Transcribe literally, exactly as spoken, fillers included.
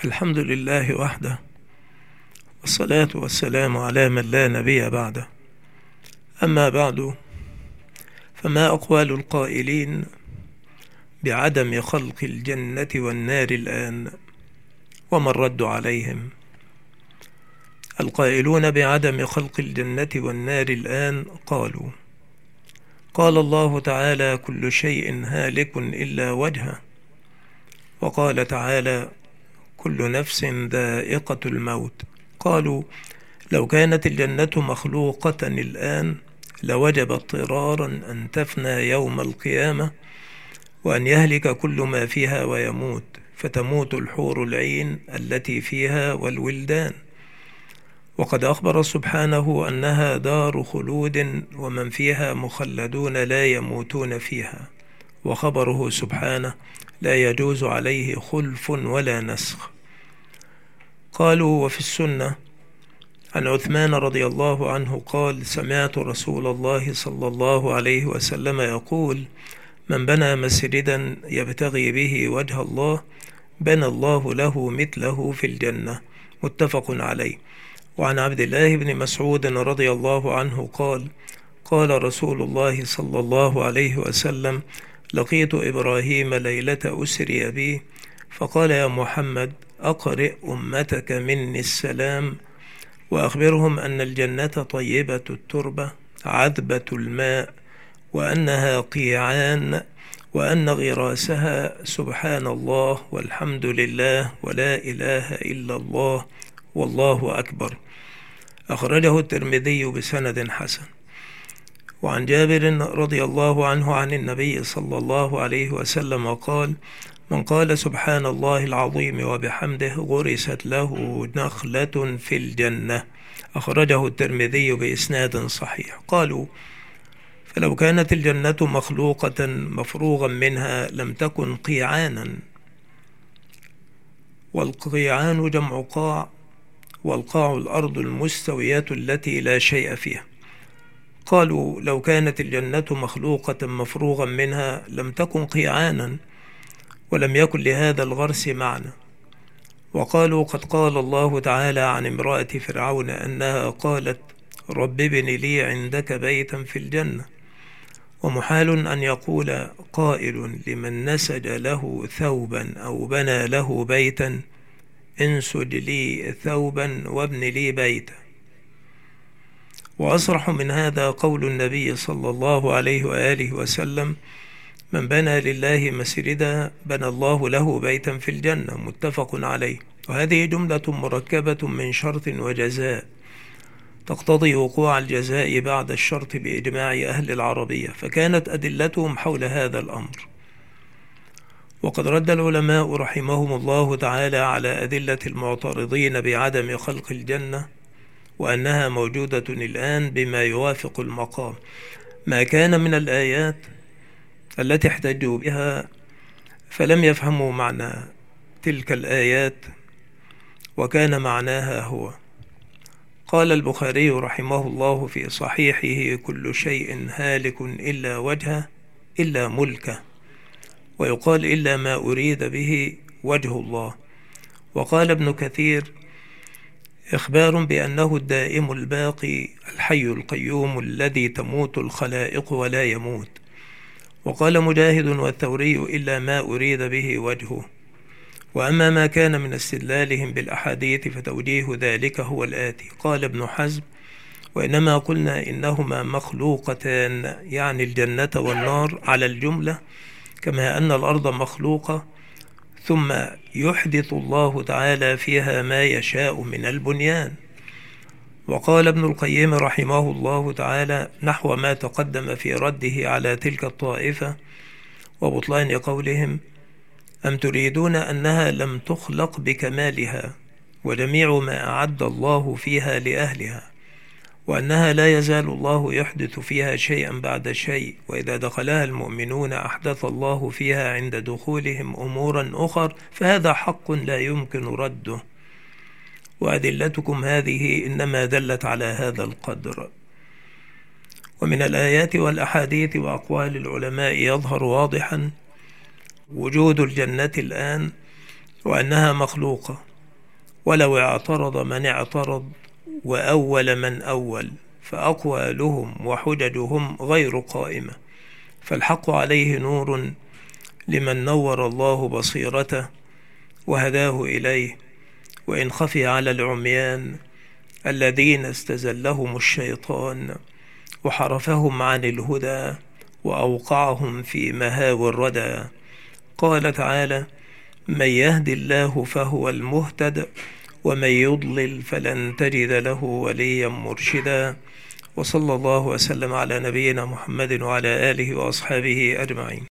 الحمد لله وحده، والصلاة والسلام على من لا نبي بعده. أما بعد، فما أقوال القائلين بعدم خلق الجنة والنار الآن، وما الرد عليهم؟ القائلون بعدم خلق الجنة والنار الآن قالوا: قال الله تعالى: كل شيء هالك إلا وجهه. وقال تعالى: كل نفس ذائقة الموت. قالوا: لو كانت الجنة مخلوقة الآن لوجب اضطرارا أن تفنى يوم القيامة، وأن يهلك كل ما فيها ويموت، فتموت الحور العين التي فيها والولدان. وقد أخبر سبحانه أنها دار خلود، ومن فيها مخلدون لا يموتون فيها. وخبره سبحانه لا يجوز عليه خلف ولا نسخ. قالوا: وفي السنة عن عثمان رضي الله عنه قال: سمعت رسول الله صلى الله عليه وسلم يقول: من بنى مسجدا يبتغي به وجه الله بنى الله له مثله في الجنة. متفق عليه. وعن عبد الله بن مسعود رضي الله عنه قال: قال رسول الله صلى الله عليه وسلم: لقيت إبراهيم ليلة أسري بي فقال: يا محمد، أقرئ أمتك مني السلام، وأخبرهم أن الجنة طيبة التربة عذبة الماء، وأنها قيعان، وأن غراسها سبحان الله والحمد لله ولا إله إلا الله والله أكبر. أخرجه الترمذي بسند حسن. وعن جابر رضي الله عنه عن النبي صلى الله عليه وسلم قال: من قال سبحان الله العظيم وبحمده غرست له نخلة في الجنة. أخرجه الترمذي بإسناد صحيح. قالوا: فلو كانت الجنة مخلوقة مفروغا منها لم تكن قيعانا. والقيعان جمع قاع، والقاع الأرض المستوية التي لا شيء فيها. قالوا: لو كانت الجنة مخلوقة مفروغا منها لم تكن قيعانا، ولم يكن لهذا الغرس معنى. وقالوا: قد قال الله تعالى عن امرأة فرعون أنها قالت: رب ابن لي عندك بيتا في الجنة. ومحال أن يقول قائل لمن نسج له ثوبا أو بنى له بيتا: انسج لي ثوبا وابن لي بيتا. وأصرح من هذا قول النبي صلى الله عليه وآله وسلم: من بنى لله مسجدا بنى الله له بيتا في الجنة. متفق عليه. وهذه جملة مركبة من شرط وجزاء تقتضي وقوع الجزاء بعد الشرط بإجماع أهل العربية، فكانت أدلتهم حول هذا الأمر. وقد رد العلماء رحمهم الله تعالى على أدلة المعترضين بعدم خلق الجنة وأنها موجودة الآن بما يوافق المقام، ما كان من الآيات التي احتجوا بها فلم يفهموا معنى تلك الآيات، وكان معناها هو: قال البخاري رحمه الله في صحيحه: كل شيء هالك إلا وجهه إلا ملكه. ويقال: إلا ما أريد به وجه الله. وقال ابن كثير: إخبار بأنه الدائم الباقي الحي القيوم الذي تموت الخلائق ولا يموت. وقال مجاهد والثوري: إلا ما أريد به وجهه. وأما ما كان من استدلالهم بالأحاديث فتوجيه ذلك هو الآتي: قال ابن حزم: وإنما قلنا إنهما مخلوقتان، يعني الجنة والنار على الجملة، كما أن الأرض مخلوقة ثم يحدث الله تعالى فيها ما يشاء من البنيان. وقال ابن القيم رحمه الله تعالى نحو ما تقدم في رده على تلك الطائفة وبطلان قولهم: أم تريدون أنها لم تخلق بكمالها وجميع ما أعد الله فيها لأهلها، وأنها لا يزال الله يحدث فيها شيئا بعد شيء، وإذا دخلها المؤمنون أحدث الله فيها عند دخولهم أمورا أخر، فهذا حق لا يمكن رده، وأدلتكم هذه إنما دلت على هذا القدر. ومن الآيات والأحاديث وأقوال العلماء يظهر واضحا وجود الجنة الآن وأنها مخلوقة، ولو اعترض من اعترض وأول من أول فأقوالهم وحججهم غير قائمة، فالحق عليه نور لمن نور الله بصيرته وهداه إليه، وإن خفي على العميان الذين استزلهم الشيطان وحرفهم عن الهدى وأوقعهم في مهاوي الردى. قال تعالى: من يهد الله فهو المهتد ومن يضلل فلن تجد له وليا مرشدا. وصلى الله وسلم على نبينا محمد وعلى آله وأصحابه أجمعين.